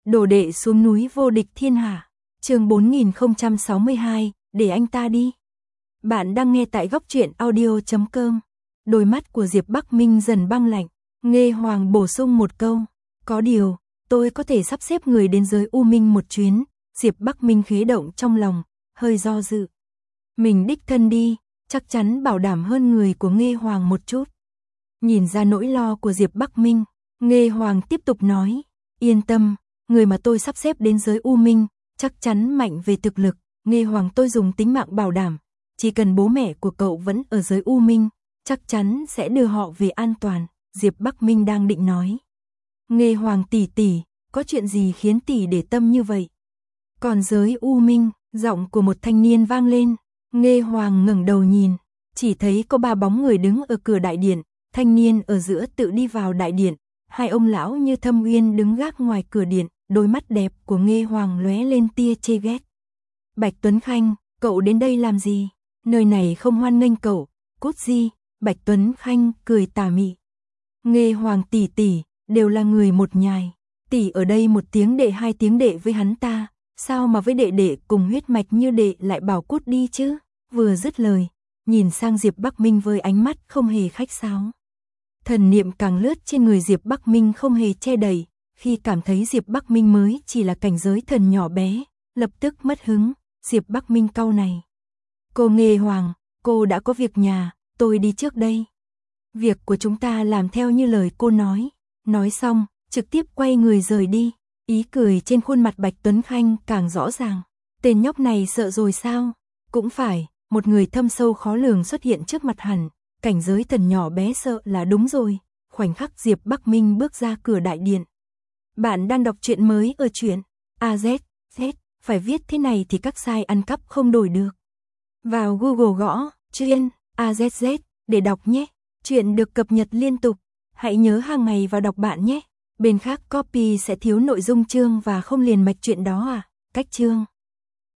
Đồ đệ xuống núi vô địch thiên hạ. Chương 4062, để anh ta đi. Bạn đang nghe tại góc truyện audio.com. Đôi mắt của Diệp Bắc Minh dần băng lạnh, Nghê Hoàng bổ sung một câu, có điều, tôi có thể sắp xếp người đến giới U Minh một chuyến. Diệp Bắc Minh khế động trong lòng, hơi do dự. Mình đích thân đi, chắc chắn bảo đảm hơn người của Nghê Hoàng một chút. Nhìn ra nỗi lo của Diệp Bắc Minh, Nghê Hoàng tiếp tục nói, yên tâm, người mà tôi sắp xếp đến giới U Minh, chắc chắn mạnh về thực lực. Nghê Hoàng tôi dùng tính mạng bảo đảm, chỉ cần bố mẹ của cậu vẫn ở giới U Minh, chắc chắn sẽ đưa họ về an toàn. Diệp Bắc Minh đang định nói, Nghê Hoàng tỷ tỷ, có chuyện gì khiến tỷ để tâm như vậy? Còn giới U Minh, giọng của một thanh niên vang lên. Nghê Hoàng ngẩng đầu nhìn, chỉ thấy có 3 bóng người đứng ở cửa đại điện, thanh niên ở giữa tự đi vào đại điện, 2 ông lão như Thâm Uyên đứng gác ngoài cửa điện, đôi mắt đẹp của Nghê Hoàng lóe lên tia chê ghét. Bạch Tuấn Khanh, cậu đến đây làm gì? Nơi này không hoan nghênh cậu, cút đi. Bạch Tuấn Khanh cười tà mị. Nghê Hoàng tỷ tỷ, đều là người một nhài, tỷ ở đây 1 tiếng đệ 2 tiếng đệ với hắn ta, sao mà với đệ đệ cùng huyết mạch như đệ lại bảo cút đi chứ? Vừa dứt lời, nhìn sang Diệp Bắc Minh với ánh mắt không hề khách sáo. Thần niệm càng lướt trên người Diệp Bắc Minh không hề che đậy, khi cảm thấy Diệp Bắc Minh mới chỉ là cảnh giới thần nhỏ bé, lập tức mất hứng. Diệp Bắc Minh cau này. Cô Nghê Hoàng, cô đã có việc nhà, tôi đi trước đây. Việc của chúng ta làm theo như lời cô nói. Nói xong, trực tiếp quay người rời đi. Ý cười trên khuôn mặt Bạch Tuấn Khanh càng rõ ràng. Tên nhóc này sợ rồi sao? Cũng phải, một người thâm sâu khó lường xuất hiện trước mặt hẳn. Cảnh giới thần nhỏ bé sợ là đúng rồi. Khoảnh khắc Diệp Bắc Minh bước ra cửa đại điện. Bạn đang đọc truyện mới ở truyện AZ. Phải viết thế này thì các site ăn cắp không đổi được. Vào Google gõ truyện AZZ để đọc nhé. Truyện được cập nhật liên tục. Hãy nhớ hàng ngày vào đọc bạn nhé. Bên khác copy sẽ thiếu nội dung chương và không liền mạch truyện đó à. Cách chương